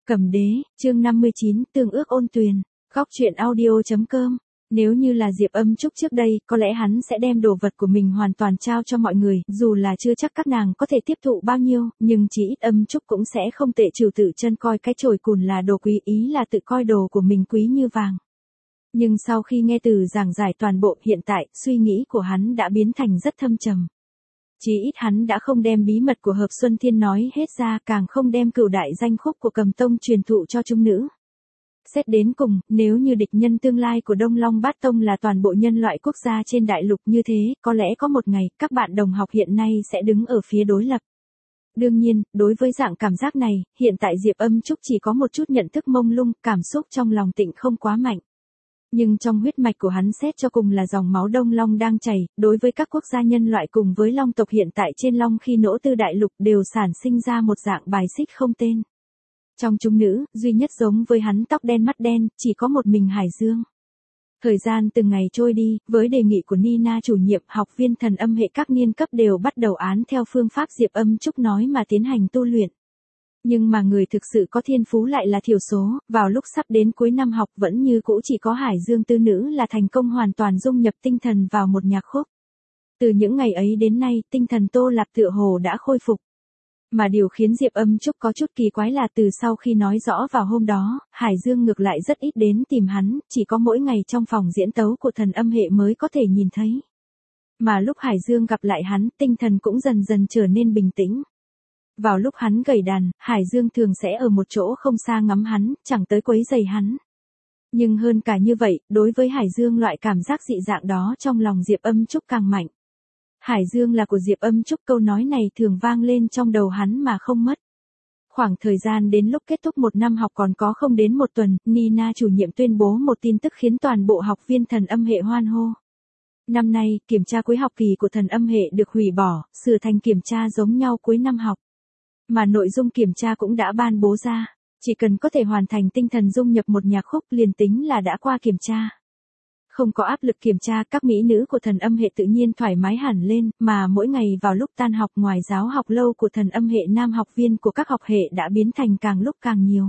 Cầm đế, chương 59, tương ước ôn tuyền. Góc truyện audio.com. Nếu như là Diệp Âm Trúc trước đây, có lẽ hắn sẽ đem đồ vật của mình hoàn toàn trao cho mọi người, dù là chưa chắc các nàng có thể tiếp thụ bao nhiêu, nhưng chỉ ít Âm Trúc cũng sẽ không tệ trừ tự chân coi cái chổi cùn là đồ quý, ý là tự coi đồ của mình quý như vàng. Nhưng sau khi nghe Từ giảng giải toàn bộ, hiện tại, suy nghĩ của hắn đã biến thành rất thâm trầm. Chí ít hắn đã không đem bí mật của Hợp Xuân Thiên nói hết ra, càng không đem cửu đại danh khúc của Cầm Tông truyền thụ cho chúng nữ. Xét đến cùng, nếu như địch nhân tương lai của Đông Long Bát Tông là toàn bộ nhân loại quốc gia trên đại lục như thế, có lẽ có một ngày, các bạn đồng học hiện nay sẽ đứng ở phía đối lập. Đương nhiên, đối với dạng cảm giác này, hiện tại Diệp Âm Trúc chỉ có một chút nhận thức mông lung, cảm xúc trong lòng tịnh không quá mạnh. Nhưng trong huyết mạch của hắn xét cho cùng là dòng máu Đông Long đang chảy, đối với các quốc gia nhân loại cùng với Long tộc hiện tại trên Long khi nỗ tư đại lục đều sản sinh ra một dạng bài xích không tên. Trong chúng nữ, duy nhất giống với hắn tóc đen mắt đen, chỉ có một mình Hải Dương. Thời gian từng ngày trôi đi, với đề nghị của Nina chủ nhiệm, học viên thần âm hệ các niên cấp đều bắt đầu án theo phương pháp Diệp Âm Trúc nói mà tiến hành tu luyện. Nhưng mà người thực sự có thiên phú lại là thiểu số, vào lúc sắp đến cuối năm học vẫn như cũ chỉ có Hải Dương tư nữ là thành công hoàn toàn dung nhập tinh thần vào một nhạc khúc. Từ những ngày ấy đến nay, tinh thần Tô Lạp tựa hồ đã khôi phục. Mà điều khiến Diệp Âm Trúc có chút kỳ quái là từ sau khi nói rõ vào hôm đó, Hải Dương ngược lại rất ít đến tìm hắn, chỉ có mỗi ngày trong phòng diễn tấu của thần âm hệ mới có thể nhìn thấy. Mà lúc Hải Dương gặp lại hắn, tinh thần cũng dần dần trở nên bình tĩnh. Vào lúc hắn gảy đàn, Hải Dương thường sẽ ở một chỗ không xa ngắm hắn, chẳng tới quấy rầy hắn. Nhưng hơn cả như vậy, đối với Hải Dương loại cảm giác dị dạng đó trong lòng Diệp Âm Trúc càng mạnh. Hải Dương là của Diệp Âm Trúc, câu nói này thường vang lên trong đầu hắn mà không mất. Khoảng thời gian đến lúc kết thúc một năm học còn có không đến một tuần, Nina chủ nhiệm tuyên bố một tin tức khiến toàn bộ học viên thần âm hệ hoan hô. Năm nay, kiểm tra cuối học kỳ của thần âm hệ được hủy bỏ, sửa thành kiểm tra giống nhau cuối năm học. Mà nội dung kiểm tra cũng đã ban bố ra, chỉ cần có thể hoàn thành tinh thần dung nhập một nhạc khúc liền tính là đã qua kiểm tra. Không có áp lực kiểm tra, các mỹ nữ của thần âm hệ tự nhiên thoải mái hẳn lên, mà mỗi ngày vào lúc tan học ngoài giáo học lâu của thần âm hệ nam học viên của các học hệ đã biến thành càng lúc càng nhiều.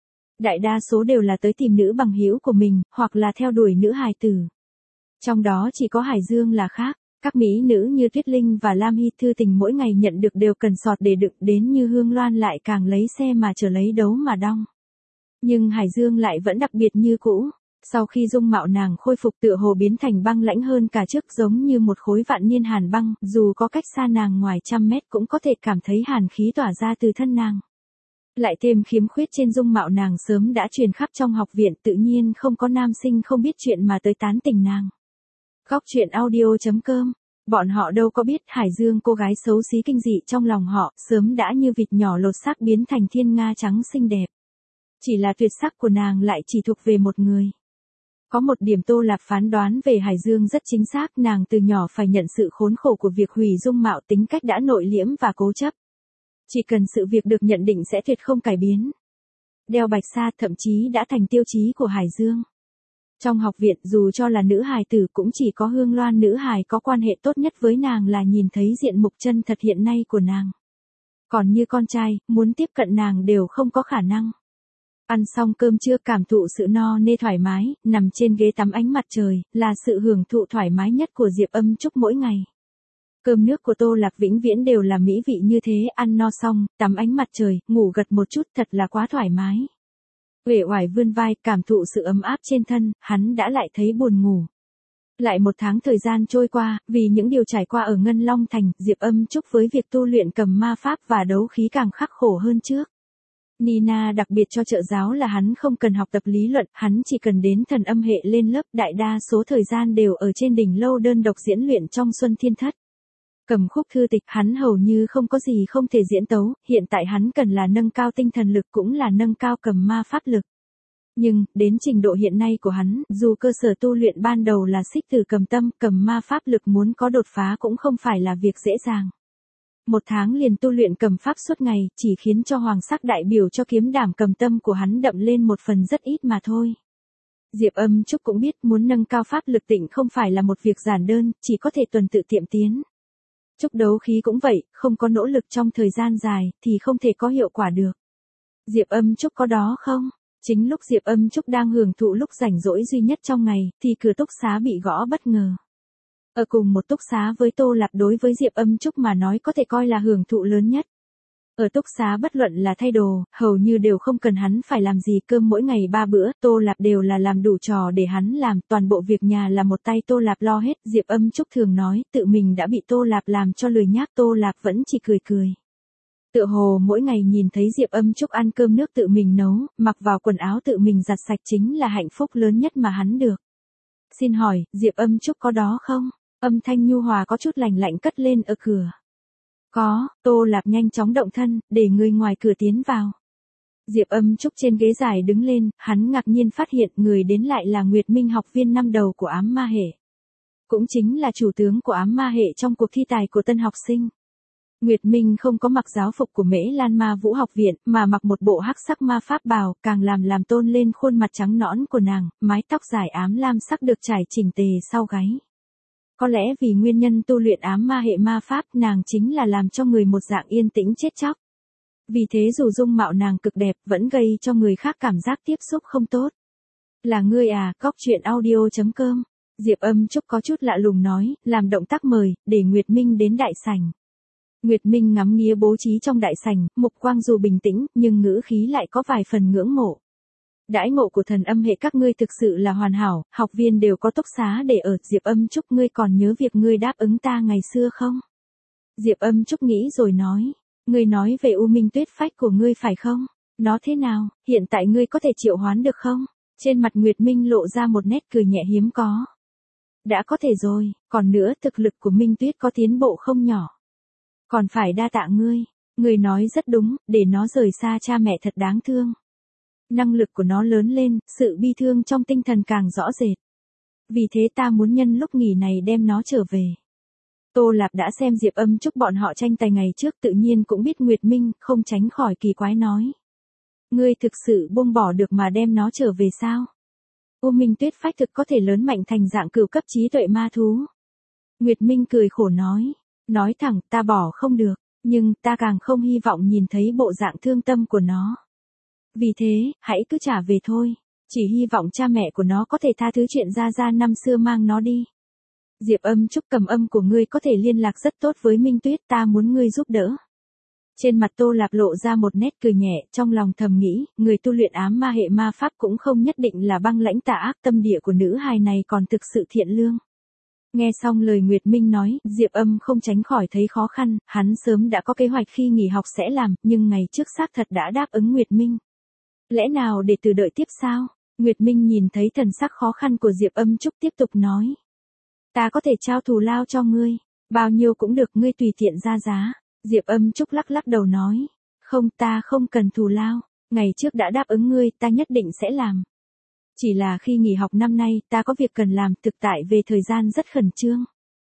Đại đa số đều là tới tìm nữ bằng hữu của mình, hoặc là theo đuổi nữ hài tử. Trong đó chỉ có Hải Dương là khác. Các mỹ nữ như Tuyết Linh và Lam Hy Thư Tình mỗi ngày nhận được đều cần sọt để đựng, đến như Hương Loan lại càng lấy xe mà chờ lấy đấu mà đong. Nhưng Hải Dương lại vẫn đặc biệt như cũ. Sau khi dung mạo nàng khôi phục tựa hồ biến thành băng lãnh hơn cả trước, giống như một khối vạn niên hàn băng, dù có cách xa nàng ngoài trăm mét cũng có thể cảm thấy hàn khí tỏa ra từ thân nàng. Lại thêm khiếm khuyết trên dung mạo nàng sớm đã truyền khắp trong học viện, tự nhiên không có nam sinh không biết chuyện mà tới tán tỉnh nàng. Góc truyện audio.com. Bọn họ đâu có biết Hải Dương cô gái xấu xí kinh dị trong lòng họ, sớm đã như vịt nhỏ lột xác biến thành thiên nga trắng xinh đẹp. Chỉ là tuyệt sắc của nàng lại chỉ thuộc về một người. Có một điểm Tô Lạp phán đoán về Hải Dương rất chính xác, nàng từ nhỏ phải nhận sự khốn khổ của việc hủy dung mạo, tính cách đã nội liễm và cố chấp. Chỉ cần sự việc được nhận định sẽ tuyệt không cải biến. Đeo bạch sa thậm chí đã thành tiêu chí của Hải Dương. Trong học viện dù cho là nữ hài tử cũng chỉ có Hương Loan nữ hài có quan hệ tốt nhất với nàng là nhìn thấy diện mục chân thật hiện nay của nàng. Còn như con trai, muốn tiếp cận nàng đều không có khả năng. Ăn xong cơm trưa cảm thụ sự no nê thoải mái, nằm trên ghế tắm ánh mặt trời, là sự hưởng thụ thoải mái nhất của Diệp Âm Trúc mỗi ngày. Cơm nước của Tô Lạp vĩnh viễn đều là mỹ vị như thế, ăn no xong, tắm ánh mặt trời, ngủ gật một chút thật là quá thoải mái. Uể oải vươn vai, cảm thụ sự ấm áp trên thân, hắn đã lại thấy buồn ngủ. Lại một tháng thời gian trôi qua, vì những điều trải qua ở Ngân Long Thành, Diệp Âm Trúc với việc tu luyện cầm ma pháp và đấu khí càng khắc khổ hơn trước. Nina đặc biệt cho trợ giáo là hắn không cần học tập lý luận, hắn chỉ cần đến thần âm hệ lên lớp, đại đa số thời gian đều ở trên đỉnh lâu đơn độc diễn luyện trong Xuân Thiên Thất. Cầm khúc thư tịch hắn hầu như không có gì không thể diễn tấu, hiện tại hắn cần là nâng cao tinh thần lực cũng là nâng cao cầm ma pháp lực. Nhưng, đến trình độ hiện nay của hắn, dù cơ sở tu luyện ban đầu là xích tử cầm tâm, cầm ma pháp lực muốn có đột phá cũng không phải là việc dễ dàng. Một tháng liền tu luyện cầm pháp suốt ngày, chỉ khiến cho hoàng sắc đại biểu cho kiếm đảm cầm tâm của hắn đậm lên một phần rất ít mà thôi. Diệp Âm Trúc cũng biết muốn nâng cao pháp lực tịnh không phải là một việc giản đơn, chỉ có thể tuần tự tiệm tiến. Trúc đấu khí cũng vậy, không có nỗ lực trong thời gian dài, thì không thể có hiệu quả được. Diệp Âm Trúc có đó không? Chính lúc Diệp Âm Trúc đang hưởng thụ lúc rảnh rỗi duy nhất trong ngày, thì cửa túc xá bị gõ bất ngờ. Ở cùng một túc xá với Tô Lạp đối với Diệp Âm Trúc mà nói có thể coi là hưởng thụ lớn nhất. Ở túc xá bất luận là thay đồ, hầu như đều không cần hắn phải làm gì, cơm mỗi ngày 3 bữa, Tô Lạp đều là làm đủ trò để hắn làm, toàn bộ việc nhà là một tay Tô Lạp lo hết. Diệp Âm Trúc thường nói, tự mình đã bị Tô Lạp làm cho lười nhác, Tô Lạp vẫn chỉ cười cười. Tựa hồ mỗi ngày nhìn thấy Diệp Âm Trúc ăn cơm nước tự mình nấu, mặc vào quần áo tự mình giặt sạch chính là hạnh phúc lớn nhất mà hắn được. Xin hỏi, Diệp Âm Trúc có đó không? Âm thanh nhu hòa có chút lạnh lạnh cất lên ở cửa. Có, Tô Lạp nhanh chóng động thân, để người ngoài cửa tiến vào. Diệp Âm Trúc trên ghế dài đứng lên, hắn ngạc nhiên phát hiện người đến lại là Nguyệt Minh, học viên năm đầu của ám ma hệ. Cũng chính là chủ tướng của ám ma hệ trong cuộc thi tài của tân học sinh. Nguyệt Minh không có mặc giáo phục của Mễ Lan Ma Vũ học viện, mà mặc một bộ hắc sắc ma pháp bào, càng làm tôn lên khuôn mặt trắng nõn của nàng, mái tóc dài ám lam sắc được trải chỉnh tề sau gáy. Có lẽ vì nguyên nhân tu luyện ám ma hệ ma pháp, nàng chính là làm cho người một dạng yên tĩnh chết chóc. Vì thế dù dung mạo nàng cực đẹp, vẫn gây cho người khác cảm giác tiếp xúc không tốt. Là ngươi à? Góc truyện audio.com. Diệp Âm Trúc có chút lạ lùng nói, làm động tác mời, để Nguyệt Minh đến đại sảnh. Nguyệt Minh ngắm nghía bố trí trong đại sảnh, mục quang dù bình tĩnh, nhưng ngữ khí lại có vài phần ngưỡng mộ. Đãi ngộ của thần âm hệ các ngươi thực sự là hoàn hảo, học viên đều có túc xá để ở. Diệp Âm Trúc, ngươi còn nhớ việc ngươi đáp ứng ta ngày xưa không? Diệp Âm Trúc nghĩ rồi nói, ngươi nói về U Minh Tuyết Phách của ngươi phải không? Nó thế nào, hiện tại ngươi có thể triệu hoán được không? Trên mặt Nguyệt Minh lộ ra một nét cười nhẹ hiếm có. Đã có thể rồi, còn nữa thực lực của Minh Tuyết có tiến bộ không nhỏ. Còn phải đa tạ ngươi, ngươi nói rất đúng, để nó rời xa cha mẹ thật đáng thương. Năng lực của nó lớn lên, sự bi thương trong tinh thần càng rõ rệt. Vì thế ta muốn nhân lúc nghỉ này đem nó trở về. Tô Lạp đã xem Diệp Âm Trúc bọn họ tranh tài ngày trước, tự nhiên cũng biết Nguyệt Minh, không tránh khỏi kỳ quái nói. Ngươi thực sự buông bỏ được mà đem nó trở về sao? U Minh Tuyết Phách thực có thể lớn mạnh thành dạng cửu cấp trí tuệ ma thú. Nguyệt Minh cười khổ nói thẳng, ta bỏ không được, nhưng ta càng không hy vọng nhìn thấy bộ dạng thương tâm của nó. Vì thế, hãy cứ trả về thôi, chỉ hy vọng cha mẹ của nó có thể tha thứ chuyện Gia năm xưa mang nó đi. Diệp Âm Trúc, cầm âm của ngươi có thể liên lạc rất tốt với Minh Tuyết, ta muốn ngươi giúp đỡ. Trên mặt Tô Lạp lộ ra một nét cười nhẹ, trong lòng thầm nghĩ, người tu luyện ám ma hệ ma pháp cũng không nhất định là băng lãnh tà ác, tâm địa của nữ hài này còn thực sự thiện lương. Nghe xong lời Nguyệt Minh nói, Diệp Âm không tránh khỏi thấy khó khăn, hắn sớm đã có kế hoạch khi nghỉ học sẽ làm, nhưng ngày trước xác thật đã đáp ứng Nguyệt Minh. Lẽ nào để từ đợi tiếp sao? Nguyệt Minh nhìn thấy thần sắc khó khăn của Diệp Âm Trúc tiếp tục nói. Ta có thể trao thù lao cho ngươi, bao nhiêu cũng được, ngươi tùy tiện ra giá. Diệp Âm Trúc lắc đầu nói. Không, ta không cần thù lao, ngày trước đã đáp ứng ngươi, ta nhất định sẽ làm. Chỉ là khi nghỉ học năm nay, ta có việc cần làm, thực tại về thời gian rất khẩn trương.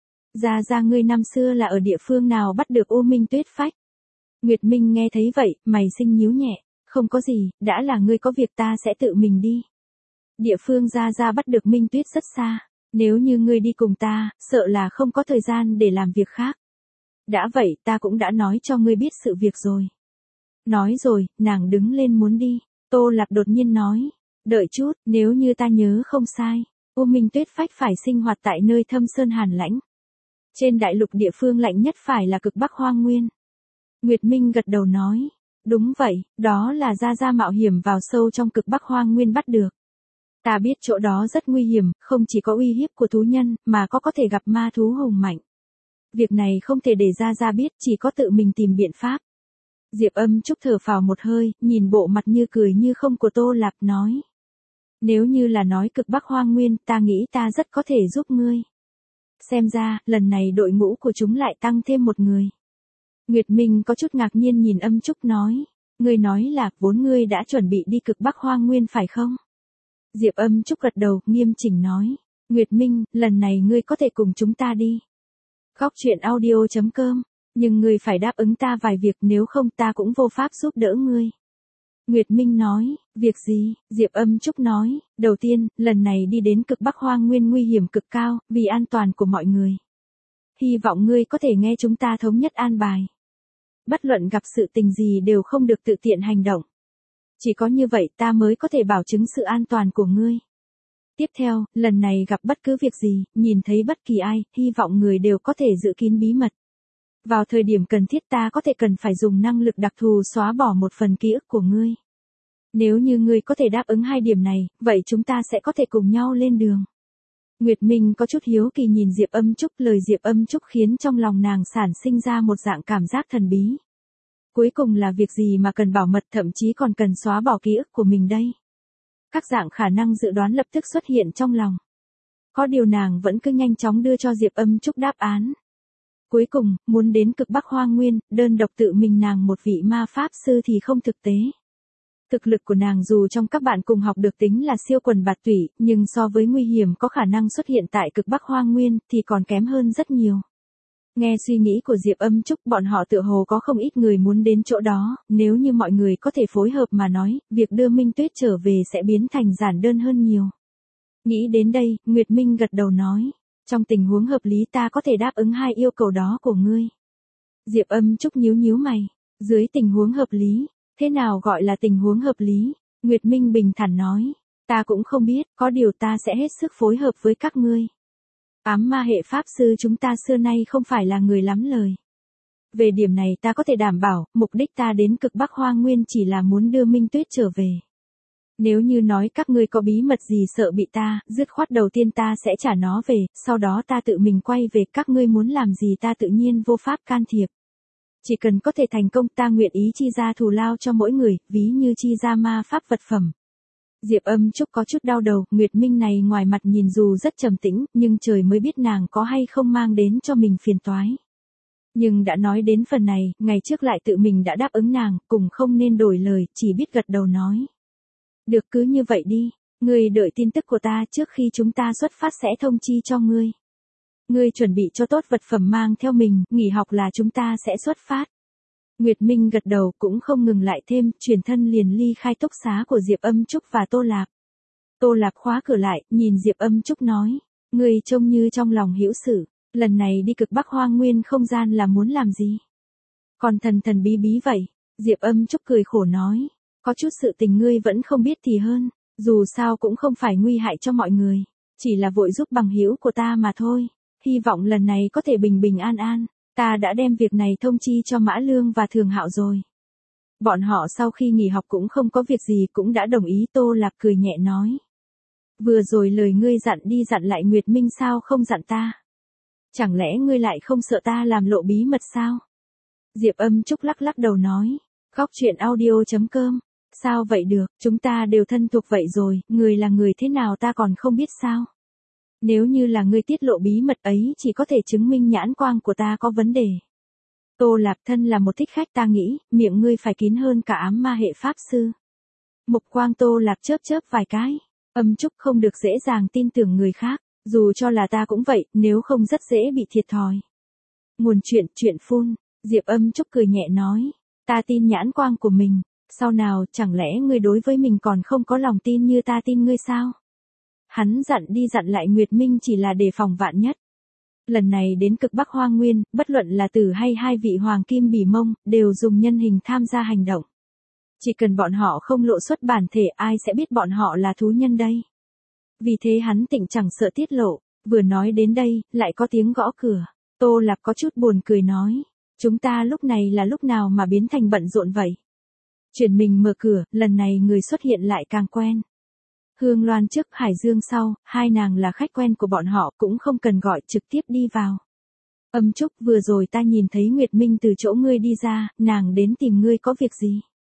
Ra ngươi năm xưa là ở địa phương nào bắt được U Minh Tuyết Phách? Nguyệt Minh nghe thấy vậy, mày xinh nhíu nhẹ. Không có gì, đã là ngươi có việc ta sẽ tự mình đi. Địa phương Gia bắt được Minh Tuyết rất xa. Nếu như ngươi đi cùng ta, sợ là không có thời gian để làm việc khác. Đã vậy, ta cũng đã nói cho ngươi biết sự việc rồi. Nói rồi, nàng đứng lên muốn đi. Tô Lạp đột nhiên nói. Đợi chút, nếu như ta nhớ không sai, U Minh Tuyết Phách phải sinh hoạt tại nơi thâm sơn hàn lãnh. Trên đại lục địa phương lạnh nhất phải là cực Bắc Hoang Nguyên. Nguyệt Minh gật đầu nói. Đúng vậy, đó là Gia mạo hiểm vào sâu trong cực Bắc Hoang Nguyên bắt được. Ta biết chỗ đó rất nguy hiểm, không chỉ có uy hiếp của thú nhân, mà có thể gặp ma thú hùng mạnh. Việc này không thể để Gia biết, chỉ có tự mình tìm biện pháp. Diệp Âm Trúc thở phào một hơi, nhìn bộ mặt như cười như không của Tô Lạp nói. Nếu như là nói cực Bắc Hoang Nguyên, ta nghĩ ta rất có thể giúp ngươi. Xem ra, lần này đội ngũ của chúng lại tăng thêm một người. Nguyệt Minh có chút ngạc nhiên nhìn Âm Trúc nói. Ngươi nói là, vốn ngươi đã chuẩn bị đi cực Bắc Hoang Nguyên phải không? Diệp Âm Trúc gật đầu, nghiêm chỉnh nói. Nguyệt Minh, lần này ngươi có thể cùng chúng ta đi. Góc truyện audio.com. Nhưng ngươi phải đáp ứng ta vài việc, nếu không ta cũng vô pháp giúp đỡ ngươi. Nguyệt Minh nói, việc gì? Diệp Âm Trúc nói, đầu tiên, lần này đi đến cực Bắc Hoang Nguyên nguy hiểm cực cao, vì an toàn của mọi người. Hy vọng ngươi có thể nghe chúng ta thống nhất an bài. Bất luận gặp sự tình gì đều không được tự tiện hành động. Chỉ có như vậy ta mới có thể bảo chứng sự an toàn của ngươi. Tiếp theo, lần này gặp bất cứ việc gì, nhìn thấy bất kỳ ai, hy vọng người đều có thể giữ kín bí mật. Vào thời điểm cần thiết ta có thể cần phải dùng năng lực đặc thù xóa bỏ một phần ký ức của ngươi. Nếu như ngươi có thể đáp ứng hai điểm này, vậy chúng ta sẽ có thể cùng nhau lên đường. Nguyệt Minh có chút hiếu kỳ nhìn Diệp Âm Trúc, lời Diệp Âm Trúc khiến trong lòng nàng sản sinh ra một dạng cảm giác thần bí. Cuối cùng là việc gì mà cần bảo mật, thậm chí còn cần xóa bỏ ký ức của mình đây? Các dạng khả năng dự đoán lập tức xuất hiện trong lòng. Có điều nàng vẫn cứ nhanh chóng đưa cho Diệp Âm Trúc đáp án. Cuối cùng, muốn đến cực Bắc Hoang Nguyên, đơn độc tự mình nàng một vị ma pháp sư thì không thực tế. Thực lực của nàng dù trong các bạn cùng học được tính là siêu quần bạt tủy, nhưng so với nguy hiểm có khả năng xuất hiện tại cực Bắc Hoang Nguyên thì còn kém hơn rất nhiều. Nghe suy nghĩ của Diệp Âm Trúc, bọn họ tựa hồ có không ít người muốn đến chỗ đó, nếu như mọi người có thể phối hợp mà nói, việc đưa Minh Tuyết trở về sẽ biến thành giản đơn hơn nhiều. Nghĩ đến đây, Nguyệt Minh gật đầu nói, trong tình huống hợp lý ta có thể đáp ứng hai yêu cầu đó của ngươi. Diệp Âm Trúc nhíu nhíu mày, dưới tình huống hợp lý, thế nào gọi là tình huống hợp lý? Nguyệt Minh bình thản nói, ta cũng không biết, có điều ta sẽ hết sức phối hợp với các ngươi. Ám ma hệ pháp sư chúng ta xưa nay không phải là người lắm lời. Về điểm này ta có thể đảm bảo, mục đích ta đến cực Bắc Hoang Nguyên chỉ là muốn đưa Minh Tuyết trở về. Nếu như nói các ngươi có bí mật gì sợ bị ta, dứt khoát đầu tiên ta sẽ trả nó về, sau đó ta tự mình quay về, các ngươi muốn làm gì ta tự nhiên vô pháp can thiệp. Chỉ cần có thể thành công ta nguyện ý chi ra thù lao cho mỗi người, ví như chi ra ma pháp vật phẩm. Diệp Âm Trúc có chút đau đầu, Nguyệt Minh này ngoài mặt nhìn dù rất trầm tĩnh, nhưng trời mới biết nàng có hay không mang đến cho mình phiền toái. Nhưng đã nói đến phần này, ngày trước lại tự mình đã đáp ứng nàng, cùng không nên đổi lời, chỉ biết gật đầu nói. Được, cứ như vậy đi, ngươi đợi tin tức của ta, trước khi chúng ta xuất phát sẽ thông chi cho ngươi. Ngươi chuẩn bị cho tốt vật phẩm mang theo mình, nghỉ học là chúng ta sẽ xuất phát. Nguyệt Minh gật đầu cũng không ngừng lại thêm, chuyển thân liền ly khai túc xá của Diệp Âm Trúc và Tô Lạp. Tô Lạp khóa cửa lại, nhìn Diệp Âm Trúc nói, ngươi trông như trong lòng hữu sự, lần này đi cực Bắc Hoang Nguyên không gian là muốn làm gì? Còn thần thần bí bí vậy, Diệp Âm Trúc cười khổ nói, có chút sự tình ngươi vẫn không biết thì hơn, dù sao cũng không phải nguy hại cho mọi người, chỉ là vội giúp bằng hữu của ta mà thôi, hy vọng lần này có thể bình bình an an. Ta đã đem việc này thông chi cho Mã Lương và Thường Hạo rồi. Bọn họ sau khi nghỉ học cũng không có việc gì cũng đã đồng ý. Tô Lạp cười nhẹ nói. Vừa rồi lời ngươi dặn đi dặn lại Nguyệt Minh sao không dặn ta? Chẳng lẽ ngươi lại không sợ ta làm lộ bí mật sao? Diệp Âm Trúc lắc lắc đầu nói. Góc chuyện audio.com. Sao vậy được, chúng ta đều thân thuộc vậy rồi, người là người thế nào ta còn không biết sao? Nếu như là ngươi tiết lộ bí mật ấy chỉ có thể chứng minh nhãn quang của ta có vấn đề. Tô Lạp thân là một thích khách ta nghĩ, miệng ngươi phải kín hơn cả ám ma hệ pháp sư. Mục quang Tô Lạp chớp chớp vài cái. Âm Trúc không được dễ dàng tin tưởng người khác, dù cho là ta cũng vậy, nếu không rất dễ bị thiệt thòi. Nguồn chuyện phun, Diệp Âm Trúc cười nhẹ nói, ta tin nhãn quang của mình, sau nào chẳng lẽ ngươi đối với mình còn không có lòng tin như ta tin ngươi sao? Hắn dặn đi dặn lại Nguyệt Minh chỉ là đề phòng vạn nhất. Lần này đến cực Bắc Hoang Nguyên, bất luận là Tử hay hai vị Hoàng Kim Bỉ Mông, đều dùng nhân hình tham gia hành động. Chỉ cần bọn họ không lộ xuất bản thể ai sẽ biết bọn họ là thú nhân đây. Vì thế hắn tịnh chẳng sợ tiết lộ, vừa nói đến đây, lại có tiếng gõ cửa. Tô Lạp có chút buồn cười nói, chúng ta lúc này là lúc nào mà biến thành bận rộn vậy? Chuyển mình mở cửa, lần này người xuất hiện lại càng quen. Hương Loan trước, Hải Dương sau, hai nàng là khách quen của bọn họ cũng không cần gọi trực tiếp đi vào. Âm Trúc, vừa rồi ta nhìn thấy Nguyệt Minh từ chỗ ngươi đi ra, nàng đến tìm ngươi có việc gì?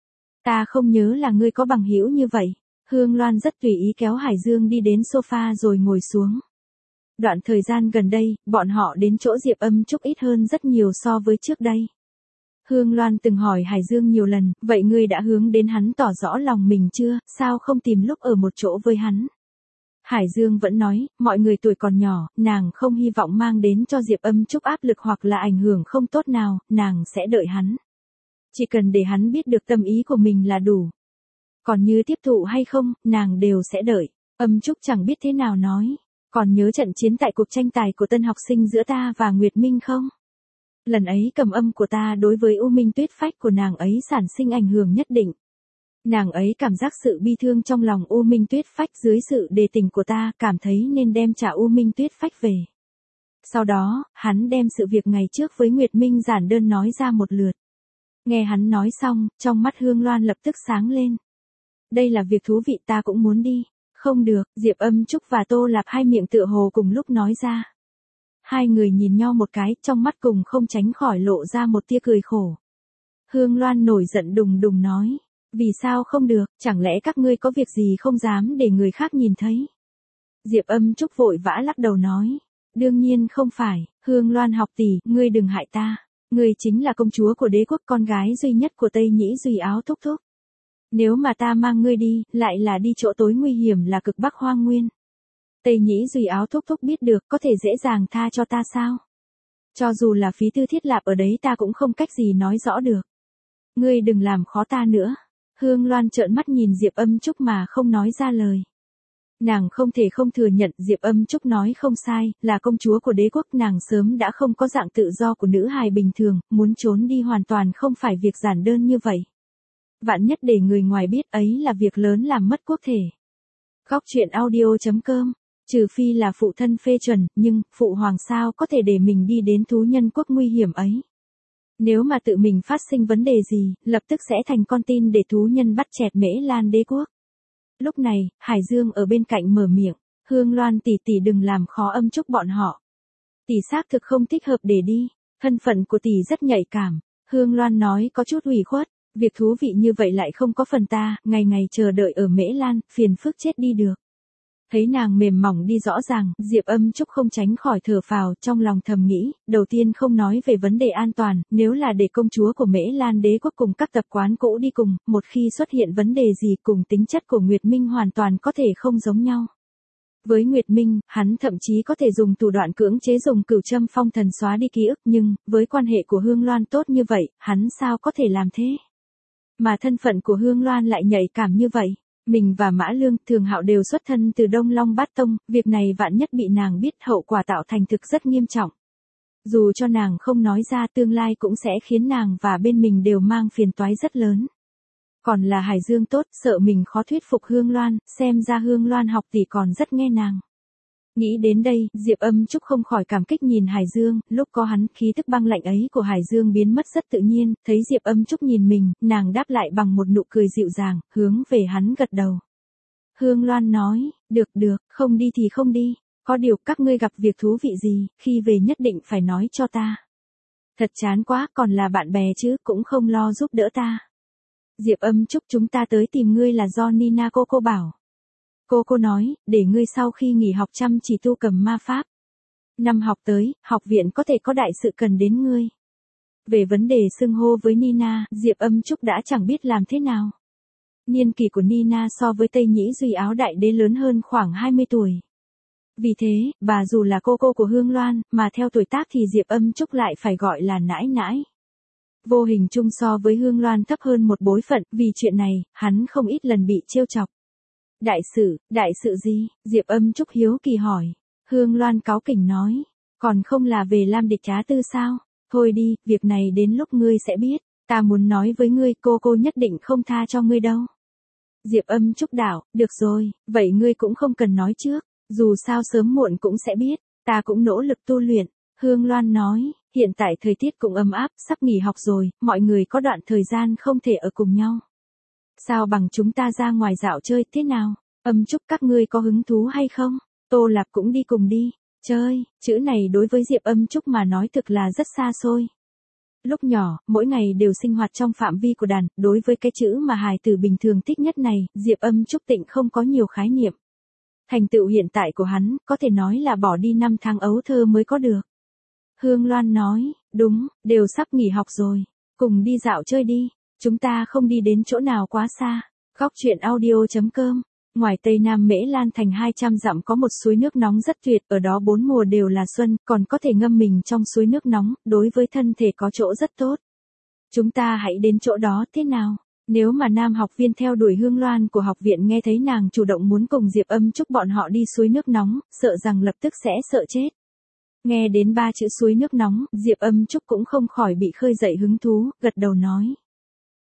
Ta không nhớ là ngươi có bằng hữu như vậy. Hương Loan rất tùy ý kéo Hải Dương đi đến sofa rồi ngồi xuống. Đoạn thời gian gần đây, bọn họ đến chỗ Diệp Âm Trúc ít hơn rất nhiều so với trước đây. Hương Loan từng hỏi Hải Dương nhiều lần, vậy ngươi đã hướng đến hắn tỏ rõ lòng mình chưa, sao không tìm lúc ở một chỗ với hắn? Hải Dương vẫn nói, mọi người tuổi còn nhỏ, nàng không hy vọng mang đến cho Diệp Âm Trúc áp lực hoặc là ảnh hưởng không tốt nào, nàng sẽ đợi hắn. Chỉ cần để hắn biết được tâm ý của mình là đủ. Còn như tiếp thụ hay không, nàng đều sẽ đợi. Âm Trúc chẳng biết thế nào nói. Còn nhớ trận chiến tại cuộc tranh tài của tân học sinh giữa ta và Nguyệt Minh không? Lần ấy cầm âm của ta đối với U Minh Tuyết Phách của nàng ấy sản sinh ảnh hưởng nhất định. Nàng ấy cảm giác sự bi thương trong lòng U Minh Tuyết Phách dưới sự đề tình của ta, cảm thấy nên đem trả U Minh Tuyết Phách về. Sau đó, hắn đem sự việc ngày trước với Nguyệt Minh giản đơn nói ra một lượt. Nghe hắn nói xong, trong mắt Hương Loan lập tức sáng lên. Đây là việc thú vị, ta cũng muốn đi. Không được, Diệp Âm Trúc và Tô Lạp hai miệng tựa hồ cùng lúc nói ra. Hai người nhìn nhau một cái, trong mắt cùng không tránh khỏi lộ ra một tia cười khổ. Hương Loan nổi giận đùng đùng nói. Vì sao không được, chẳng lẽ các ngươi có việc gì không dám để người khác nhìn thấy? Diệp Âm Trúc vội vã lắc đầu nói. Đương nhiên không phải, Hương Loan học tỷ, ngươi đừng hại ta. Ngươi chính là công chúa của đế quốc, con gái duy nhất của Tây Nhĩ Duy Áo thúc thúc. Nếu mà ta mang ngươi đi, lại là đi chỗ tối nguy hiểm là cực Bắc Hoang Nguyên. Tây Nhĩ Duy Áo thúc thúc biết được, có thể dễ dàng tha cho ta sao? Cho dù là phí tư thiết lạp ở đấy ta cũng không cách gì nói rõ được. Ngươi đừng làm khó ta nữa. Hương Loan trợn mắt nhìn Diệp Âm Trúc mà không nói ra lời. Nàng không thể không thừa nhận Diệp Âm Trúc nói không sai, là công chúa của đế quốc, nàng sớm đã không có dạng tự do của nữ hài bình thường, muốn trốn đi hoàn toàn không phải việc giản đơn như vậy. Vạn nhất để người ngoài biết ấy là việc lớn làm mất quốc thể. Góc truyện audio.com, trừ phi là phụ thân phê chuẩn, nhưng phụ hoàng sao có thể để mình đi đến thú nhân quốc nguy hiểm ấy. Nếu mà tự mình phát sinh vấn đề gì, lập tức sẽ thành con tin để thú nhân bắt chẹt Mễ Lan đế quốc. Lúc này, Hải Dương ở bên cạnh mở miệng, Hương Loan tỷ tỷ đừng làm khó Âm Trúc bọn họ. Tỷ xác thực không thích hợp để đi, thân phận của tỷ rất nhạy cảm. Hương Loan nói có chút ủy khuất, việc thú vị như vậy lại không có phần ta, ngày ngày chờ đợi ở Mễ Lan, phiền phức chết đi được. Thấy nàng mềm mỏng đi rõ ràng, Diệp Âm Trúc không tránh khỏi thở phào, trong lòng thầm nghĩ, đầu tiên không nói về vấn đề an toàn, nếu là để công chúa của Mễ Lan đế quốc cùng các tập quán cũ đi cùng, một khi xuất hiện vấn đề gì cùng tính chất của Nguyệt Minh hoàn toàn có thể không giống nhau. Với Nguyệt Minh, hắn thậm chí có thể dùng thủ đoạn cưỡng chế dùng cửu châm phong thần xóa đi ký ức, nhưng, với quan hệ của Hương Loan tốt như vậy, hắn sao có thể làm thế? Mà thân phận của Hương Loan lại nhạy cảm như vậy. Mình và Mã Lương, Thường Hạo đều xuất thân từ Đông Long Bát Tông, việc này vạn nhất bị nàng biết hậu quả tạo thành thực rất nghiêm trọng. Dù cho nàng không nói ra tương lai cũng sẽ khiến nàng và bên mình đều mang phiền toái rất lớn. Còn là Hải Dương tốt, sợ mình khó thuyết phục Hương Loan, xem ra Hương Loan học tỷ còn rất nghe nàng. Nghĩ đến đây, Diệp Âm Trúc không khỏi cảm kích nhìn Hải Dương, lúc có hắn, khí tức băng lạnh ấy của Hải Dương biến mất rất tự nhiên, thấy Diệp Âm Trúc nhìn mình, nàng đáp lại bằng một nụ cười dịu dàng, hướng về hắn gật đầu. Hương Loan nói, được, không đi thì không đi, có điều các ngươi gặp việc thú vị gì, khi về nhất định phải nói cho ta. Thật chán quá, còn là bạn bè chứ, cũng không lo giúp đỡ ta. Diệp Âm Trúc, chúng ta tới tìm ngươi là do Nina cô bảo. Cô nói, để ngươi sau khi nghỉ học chăm chỉ tu cầm ma pháp. Năm học tới, học viện có thể có đại sự cần đến ngươi. Về vấn đề xưng hô với Nina, Diệp Âm Trúc đã chẳng biết làm thế nào. Niên kỷ của Nina so với Tây Nhĩ Duy Áo đại đế lớn hơn khoảng 20 tuổi. Vì thế, bà dù là cô của Hương Loan, mà theo tuổi tác thì Diệp Âm Trúc lại phải gọi là nãi nãi. Vô hình chung so với Hương Loan thấp hơn một bối phận, vì chuyện này, hắn không ít lần bị trêu chọc. Đại sự gì? Diệp Âm Trúc hiếu kỳ hỏi. Hương Loan cáu kỉnh nói. Còn không là về Lam Địch Trá Tư sao? Thôi đi, việc này đến lúc ngươi sẽ biết. Ta muốn nói với ngươi, cô nhất định không tha cho ngươi đâu. Diệp Âm Trúc đảo, được rồi, vậy ngươi cũng không cần nói trước. Dù sao sớm muộn cũng sẽ biết. Ta cũng nỗ lực tu luyện. Hương Loan nói, hiện tại thời tiết cũng ấm áp, sắp nghỉ học rồi, mọi người có đoạn thời gian không thể ở cùng nhau. Sao bằng chúng ta ra ngoài dạo chơi thế nào? Âm Trúc các ngươi có hứng thú hay không? Tô Lạp cũng đi cùng đi. Chơi, chữ này đối với Diệp Âm Trúc mà nói thực là rất xa xôi. Lúc nhỏ, mỗi ngày đều sinh hoạt trong phạm vi của đàn, đối với cái chữ mà hài tử bình thường thích nhất này, Diệp Âm Trúc tịnh không có nhiều khái niệm. Thành tựu hiện tại của hắn, có thể nói là bỏ đi 5 tháng ấu thơ mới có được. Hương Loan nói, đúng, đều sắp nghỉ học rồi. Cùng đi dạo chơi đi. Chúng ta không đi đến chỗ nào quá xa. Góc truyện audio.com. Ngoài Tây Nam Mễ Lan thành 200 dặm có một suối nước nóng rất tuyệt, ở đó 4 mùa đều là xuân, còn có thể ngâm mình trong suối nước nóng, đối với thân thể có chỗ rất tốt. Chúng ta hãy đến chỗ đó thế nào? Nếu mà nam học viên theo đuổi Hương Loan của học viện nghe thấy nàng chủ động muốn cùng Diệp Âm Trúc bọn họ đi suối nước nóng, sợ rằng lập tức sẽ sợ chết. Nghe đến 3 chữ suối nước nóng, Diệp Âm Trúc cũng không khỏi bị khơi dậy hứng thú, gật đầu nói.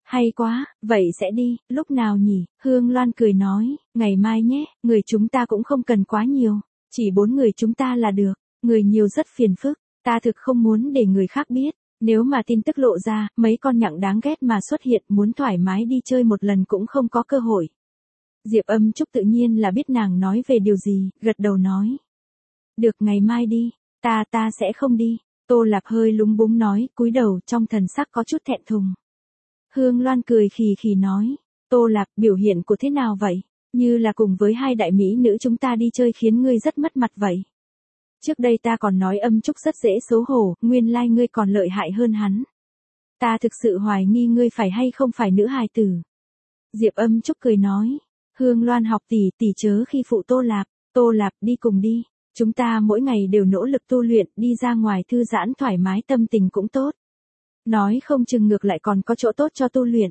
Hay quá, vậy sẽ đi, lúc nào nhỉ? Hương Loan cười nói, ngày mai nhé, người chúng ta cũng không cần quá nhiều, chỉ 4 người chúng ta là được, người nhiều rất phiền phức, ta thực không muốn để người khác biết, nếu mà tin tức lộ ra, mấy con nhặng đáng ghét mà xuất hiện muốn thoải mái đi chơi một lần cũng không có cơ hội. Diệp Âm Trúc tự nhiên là biết nàng nói về điều gì, gật đầu nói. Được ngày mai đi, ta sẽ không đi, Tô Lạp hơi lúng búng nói, cúi đầu trong thần sắc có chút thẹn thùng. Hương Loan cười khì khì nói, Tô Lạp biểu hiện của thế nào vậy? Như là cùng với 2 đại mỹ nữ chúng ta đi chơi khiến ngươi rất mất mặt vậy. Trước đây ta còn nói Âm Trúc rất dễ xấu hổ, nguyên lai ngươi còn lợi hại hơn hắn. Ta thực sự hoài nghi ngươi phải hay không phải nữ hài tử. Diệp Âm Trúc cười nói, Hương Loan học tỷ chớ khi phụ Tô Lạp đi cùng đi. Chúng ta mỗi ngày đều nỗ lực tu luyện, đi ra ngoài thư giãn thoải mái tâm tình cũng tốt. Nói không chừng ngược lại còn có chỗ tốt cho tu luyện.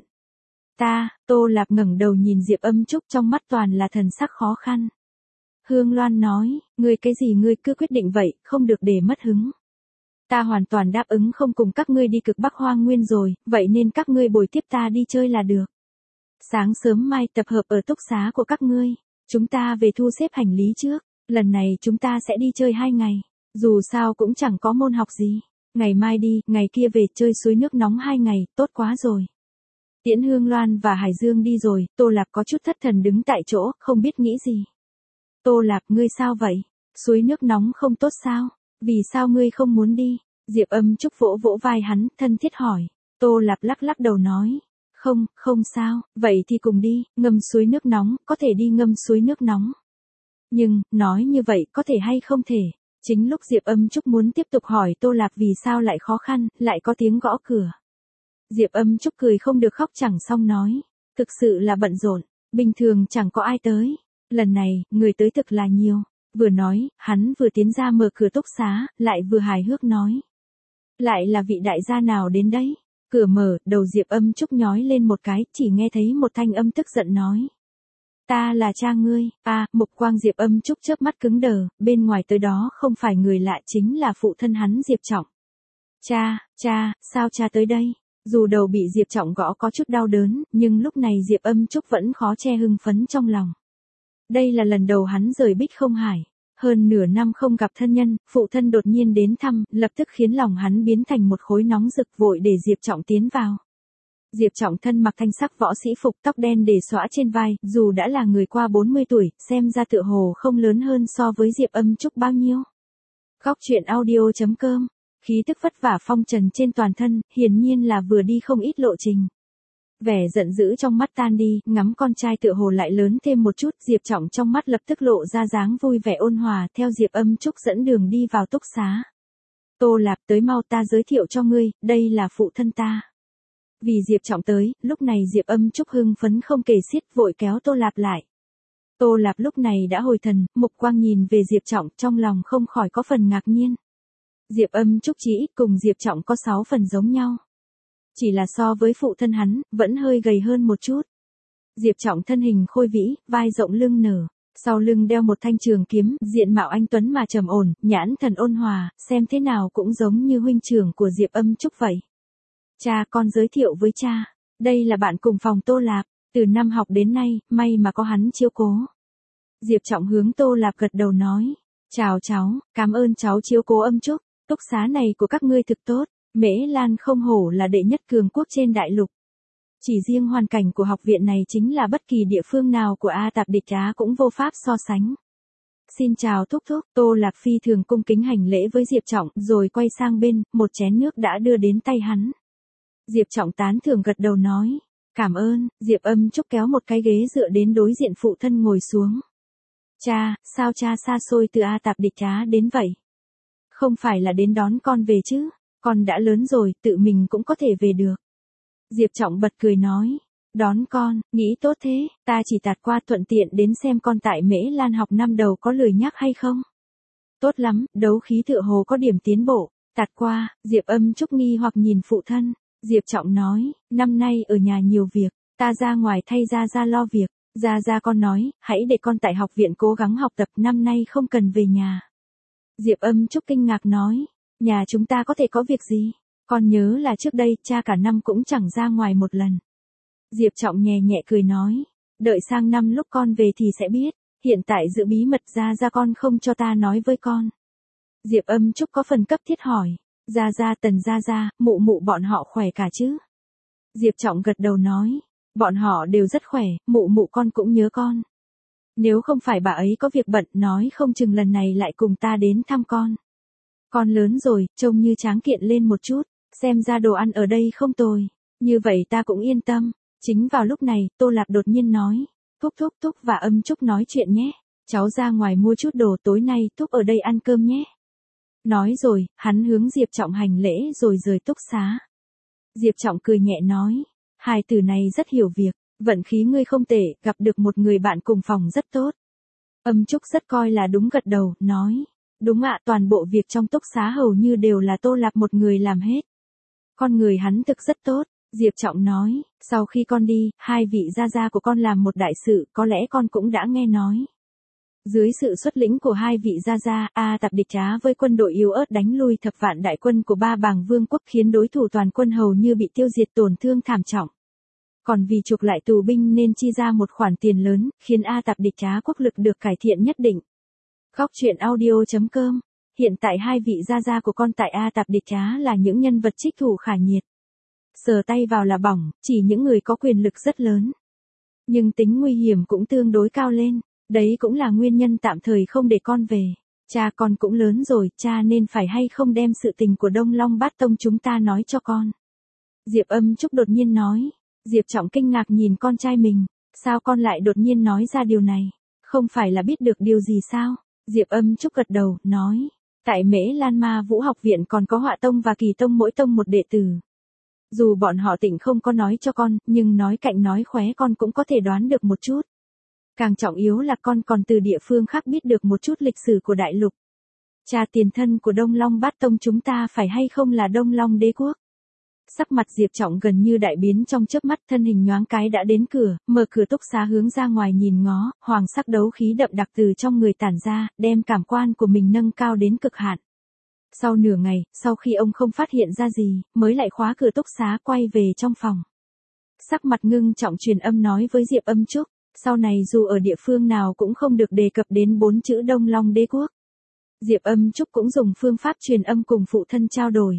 Tô Lạp ngẩng đầu nhìn Diệp Âm Trúc trong mắt toàn là thần sắc khó khăn. Hương Loan nói, ngươi cái gì ngươi cứ quyết định vậy, không được để mất hứng. Ta hoàn toàn đáp ứng không cùng các ngươi đi cực Bắc Hoang Nguyên rồi, vậy nên các ngươi bồi tiếp ta đi chơi là được. Sáng sớm mai tập hợp ở túc xá của các ngươi, chúng ta về thu xếp hành lý trước. Lần này chúng ta sẽ đi chơi 2 ngày, dù sao cũng chẳng có môn học gì. Ngày mai đi, ngày kia về chơi suối nước nóng 2 ngày, tốt quá rồi. Tiễn Hương Loan và Hải Dương đi rồi, Tô Lạp có chút thất thần đứng tại chỗ, không biết nghĩ gì. Tô Lạp, ngươi sao vậy? Suối nước nóng không tốt sao? Vì sao ngươi không muốn đi? Diệp Âm Trúc vỗ vỗ vai hắn, thân thiết hỏi. Tô Lạp lắc lắc đầu nói. Không sao, vậy thì cùng đi, ngâm suối nước nóng, có thể đi ngâm suối nước nóng. Nhưng, nói như vậy có thể hay không thể? Chính lúc Diệp Âm Trúc muốn tiếp tục hỏi Tô Lạp vì sao lại khó khăn, lại có tiếng gõ cửa. Diệp Âm Trúc cười không được khóc chẳng xong nói. Thực sự là bận rộn, bình thường chẳng có ai tới. Lần này, người tới thực là nhiều. Vừa nói, hắn vừa tiến ra mở cửa túc xá, lại vừa hài hước nói. Lại là vị đại gia nào đến đấy? Cửa mở, đầu Diệp Âm Trúc nhói lên một cái, chỉ nghe thấy một thanh âm tức giận nói. Ta là cha ngươi, mục quang Diệp Âm Trúc chớp mắt cứng đờ, bên ngoài tới đó không phải người lạ chính là phụ thân hắn Diệp Trọng. Cha, sao cha tới đây? Dù đầu bị Diệp Trọng gõ có chút đau đớn, nhưng lúc này Diệp Âm Trúc vẫn khó che hưng phấn trong lòng. Đây là lần đầu hắn rời Bích Không Hải. Hơn nửa năm không gặp thân nhân, phụ thân đột nhiên đến thăm, lập tức khiến lòng hắn biến thành một khối nóng rực vội để Diệp Trọng tiến vào. Diệp Trọng thân mặc thanh sắc võ sĩ phục tóc đen để xõa trên vai, dù đã là người qua 40 tuổi, xem ra tựa hồ không lớn hơn so với Diệp Âm Trúc bao nhiêu. Góc truyện audio.com, khí tức vất vả phong trần trên toàn thân, hiển nhiên là vừa đi không ít lộ trình. Vẻ giận dữ trong mắt tan đi, ngắm con trai tựa hồ lại lớn thêm một chút, Diệp Trọng trong mắt lập tức lộ ra dáng vui vẻ ôn hòa, theo Diệp Âm Trúc dẫn đường đi vào túc xá. Tô Lạp tới mau ta giới thiệu cho ngươi, đây là phụ thân ta. Vì Diệp Trọng tới, lúc này Diệp Âm Trúc hưng phấn không kể xiết vội kéo Tô Lạp lại. Tô Lạp lúc này đã hồi thần, mục quang nhìn về Diệp Trọng trong lòng không khỏi có phần ngạc nhiên. Diệp Âm Trúc chỉ ít cùng Diệp Trọng có 6 phần giống nhau. Chỉ là so với phụ thân hắn, vẫn hơi gầy hơn một chút. Diệp Trọng thân hình khôi vĩ, vai rộng lưng nở, sau lưng đeo một thanh trường kiếm, diện mạo anh tuấn mà trầm ổn, nhãn thần ôn hòa, xem thế nào cũng giống như huynh trưởng của Diệp Âm Trúc vậy. Cha, con giới thiệu với cha, đây là bạn cùng phòng Tô Lạp, từ năm học đến nay, may mà có hắn chiếu cố. Diệp Trọng hướng Tô Lạp gật đầu nói, chào cháu, cảm ơn cháu chiếu cố Âm Trúc, túc xá này của các ngươi thực tốt, Mễ Lan không hổ là đệ nhất cường quốc trên đại lục. Chỉ riêng hoàn cảnh của học viện này chính là bất kỳ địa phương nào của A Tạp Địch Á cũng vô pháp so sánh. Xin chào thúc thúc, Tô Lạp phi thường cung kính hành lễ với Diệp Trọng, rồi quay sang bên, một chén nước đã đưa đến tay hắn. Diệp Trọng tán thưởng gật đầu nói, cảm ơn, Diệp Âm Trúc kéo một cái ghế dựa đến đối diện phụ thân ngồi xuống. Cha, sao cha xa xôi từ A Tạp Địch Á đến vậy? Không phải là đến đón con về chứ, con đã lớn rồi, tự mình cũng có thể về được. Diệp Trọng bật cười nói, đón con, nghĩ tốt thế, ta chỉ tạt qua thuận tiện đến xem con tại Mễ Lan học năm đầu có lười nhác hay không. Tốt lắm, đấu khí tựa hồ có điểm tiến bộ, tạt qua, Diệp Âm Trúc nghi hoặc nhìn phụ thân. Diệp Trọng nói, năm nay ở nhà nhiều việc, ta ra ngoài thay Gia lo việc, Gia con nói, hãy để con tại học viện cố gắng học tập, năm nay không cần về nhà. Diệp Âm Trúc kinh ngạc nói, nhà chúng ta có thể có việc gì? Con nhớ là trước đây cha cả năm cũng chẳng ra ngoài một lần. Diệp Trọng nhẹ nhẹ cười nói. Đợi sang năm lúc con về thì sẽ biết. Hiện tại giữ bí mật ra con không cho ta nói với con. Diệp Âm Trúc có phần cấp thiết hỏi. Tần gia, mụ mụ bọn họ khỏe cả chứ? Diệp Trọng gật đầu nói. Bọn họ đều rất khỏe, mụ mụ con cũng nhớ con. Nếu không phải bà ấy có việc bận nói không chừng lần này lại cùng ta đến thăm con. Con lớn rồi, trông như tráng kiện lên một chút, xem ra đồ ăn ở đây không tồi. Như vậy ta cũng yên tâm. Chính vào lúc này, Tô Lạp đột nhiên nói. Thúc và Âm Trúc nói chuyện nhé. Cháu ra ngoài mua chút đồ tối nay Thúc ở đây ăn cơm nhé. Nói rồi, hắn hướng Diệp Trọng hành lễ rồi rời túc xá. Diệp Trọng cười nhẹ nói. Hai từ này rất hiểu việc, vận khí ngươi không tệ, gặp được một người bạn cùng phòng rất tốt. Âm Trúc rất coi là đúng gật đầu, nói. Đúng ạ, toàn bộ việc trong túc xá hầu như đều là Tô Lạp một người làm hết. Con người hắn thực rất tốt, Diệp Trọng nói. Sau khi con đi, hai vị gia của con làm một đại sự, có lẽ con cũng đã nghe nói. Dưới sự xuất lĩnh của hai vị gia, A Tạp địch trá với quân đội yếu ớt đánh lui thập vạn đại quân của Ba Bàng Vương quốc khiến đối thủ toàn quân hầu như bị tiêu diệt tổn thương thảm trọng. Còn vì chuộc lại tù binh nên chi ra một khoản tiền lớn, khiến A Tạp địch trá quốc lực được cải thiện nhất định. Khóc chuyện audio.com. Hiện tại hai vị gia của con tại A Tạp địch trá là những nhân vật trích thủ khả nhiệt. Sờ tay vào là bỏng, chỉ những người có quyền lực rất lớn. Nhưng tính nguy hiểm cũng tương đối cao lên. Đấy cũng là nguyên nhân tạm thời không để con về. Cha con cũng lớn rồi, cha nên phải hay không đem sự tình của Đông Long Bát Tông chúng ta nói cho con. Diệp Âm Trúc đột nhiên nói. Diệp Trọng kinh ngạc nhìn con trai mình. Sao con lại đột nhiên nói ra điều này? Không phải là biết được điều gì sao? Diệp Âm Trúc gật đầu, nói. Tại Mễ Lan Ma Vũ học viện còn có Họa Tông và Kỳ Tông mỗi tông một đệ tử. Dù bọn họ tỉnh không có nói cho con, nhưng nói cạnh nói khóe con cũng có thể đoán được một chút. Càng trọng yếu là con còn từ địa phương khác biết được một chút lịch sử của đại lục. Cha tiền thân của Đông Long Bát Tông chúng ta phải hay không là Đông Long Đế Quốc? Sắc mặt Diệp Trọng gần như đại biến trong chớp mắt, thân hình nhoáng cái đã đến cửa, mở cửa túc xá hướng ra ngoài nhìn ngó, hoàng sắc đấu khí đậm đặc từ trong người tản ra, đem cảm quan của mình nâng cao đến cực hạn. Sau nửa ngày, sau khi ông không phát hiện ra gì, mới lại khóa cửa túc xá quay về trong phòng. Sắc mặt ngưng trọng truyền âm nói với Diệp Âm Trúc. Sau này dù ở địa phương nào cũng không được đề cập đến 4 chữ Đông Long Đế Quốc. Diệp Âm Trúc cũng dùng phương pháp truyền âm cùng phụ thân trao đổi.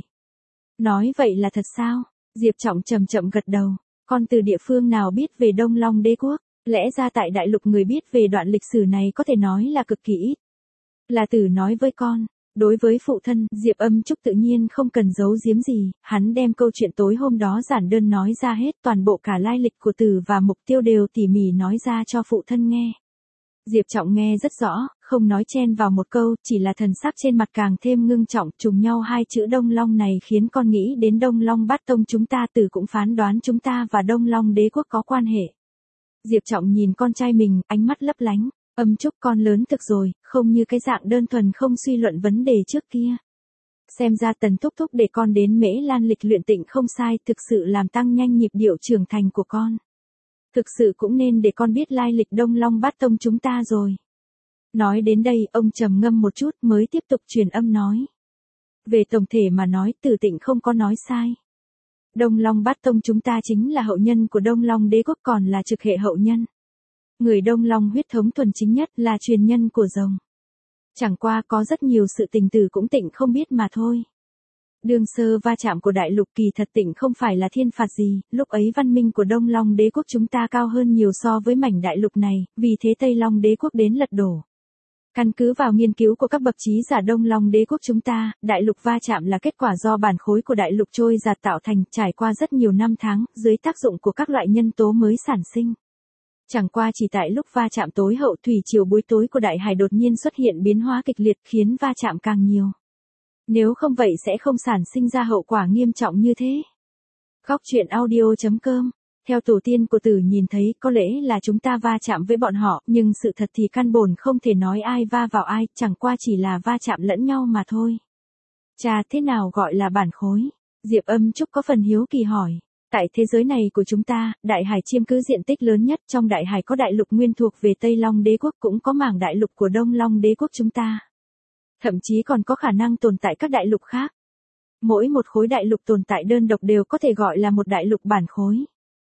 Nói vậy là thật sao? Diệp Trọng chậm chậm gật đầu. Con từ địa phương nào biết về Đông Long Đế Quốc? Lẽ ra tại đại lục người biết về đoạn lịch sử này có thể nói là cực kỳ ít. Là Tử nói với con. Đối với phụ thân, Diệp Âm Trúc tự nhiên không cần giấu giếm gì, hắn đem câu chuyện tối hôm đó giản đơn nói ra hết, toàn bộ cả lai lịch của Tử và mục tiêu đều tỉ mỉ nói ra cho phụ thân nghe. Diệp Trọng nghe rất rõ, không nói chen vào một câu, chỉ là thần sắc trên mặt càng thêm ngưng trọng, trùng nhau hai chữ Đông Long này khiến con nghĩ đến Đông Long Bát Tông chúng ta. Tử cũng phán đoán chúng ta và Đông Long Đế Quốc có quan hệ. Diệp Trọng nhìn con trai mình, ánh mắt lấp lánh. Âm Trúc con lớn thực rồi, không như cái dạng đơn thuần không suy luận vấn đề trước kia. Xem ra Tần thúc để con đến Mễ Lan lịch luyện tịnh không sai, thực sự làm tăng nhanh nhịp điệu trưởng thành của con. Thực sự cũng nên để con biết lai lịch Đông Long Bát Tông chúng ta rồi. Nói đến đây, ông trầm ngâm một chút mới tiếp tục truyền âm nói. Về tổng thể mà nói, Tử Tịnh không có nói sai. Đông Long Bát Tông chúng ta chính là hậu nhân của Đông Long Đế Quốc, còn là trực hệ hậu nhân. Người Đông Long huyết thống thuần chính nhất là truyền nhân của rồng. Chẳng qua có rất nhiều sự tình Tử cũng Tịnh không biết mà thôi. Đương sơ va chạm của đại lục kỳ thật Tịnh không phải là thiên phạt gì, lúc ấy văn minh của Đông Long Đế Quốc chúng ta cao hơn nhiều so với mảnh đại lục này, vì thế Tây Long Đế Quốc đến lật đổ. Căn cứ vào nghiên cứu của các bậc trí giả Đông Long Đế Quốc chúng ta, đại lục va chạm là kết quả do bản khối của đại lục trôi giạt tạo thành, trải qua rất nhiều năm tháng, dưới tác dụng của các loại nhân tố mới sản sinh. Chẳng qua chỉ tại lúc va chạm tối hậu thủy triều buổi tối của đại hải đột nhiên xuất hiện biến hóa kịch liệt khiến va chạm càng nhiều. Nếu không vậy sẽ không sản sinh ra hậu quả nghiêm trọng như thế. Khóc chuyện audio.com. Theo tổ tiên của Tử nhìn thấy, có lẽ là chúng ta va chạm với bọn họ, nhưng sự thật thì căn bản không thể nói ai va vào ai, chẳng qua chỉ là va chạm lẫn nhau mà thôi. Cha, thế nào gọi là bản khối? Diệp Âm Trúc có phần hiếu kỳ hỏi. Tại thế giới này của chúng ta, đại hải chiếm cứ diện tích lớn nhất, trong đại hải có đại lục nguyên thuộc về Tây Long Đế Quốc, cũng có mảng đại lục của Đông Long Đế Quốc chúng ta. Thậm chí còn có khả năng tồn tại các đại lục khác. Mỗi một khối đại lục tồn tại đơn độc đều có thể gọi là một đại lục bản khối.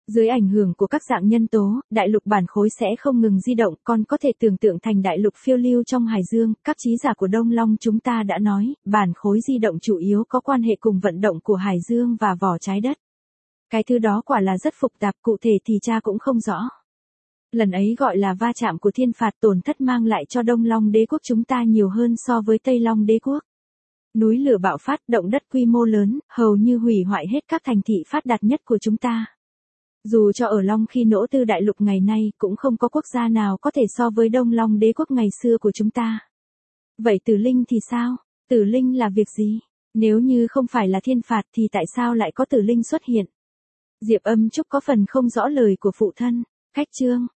Dưới ảnh hưởng của các dạng nhân tố, đại lục bản khối sẽ không ngừng di động, còn có thể tưởng tượng thành đại lục phiêu lưu trong hải dương. Các trí giả của Đông Long chúng ta đã nói, bản khối di động chủ yếu có quan hệ cùng vận động của hải dương và vỏ trái đất. Cái thứ đó quả là rất phức tạp, cụ thể thì cha cũng không rõ. Lần ấy gọi là va chạm của thiên phạt, tổn thất mang lại cho Đông Long đế quốc chúng ta nhiều hơn so với Tây Long đế quốc. Núi lửa bạo phát, động đất quy mô lớn, hầu như hủy hoại hết các thành thị phát đạt nhất của chúng ta. Dù cho ở Long khi nỗ tư đại lục ngày nay, cũng không có quốc gia nào có thể so với Đông Long đế quốc ngày xưa của chúng ta. Vậy Tử Linh thì sao? Tử Linh là việc gì? Nếu như không phải là thiên phạt thì tại sao lại có Tử Linh xuất hiện? Diệp Âm Trúc có phần không rõ lời của phụ thân. Khách chương.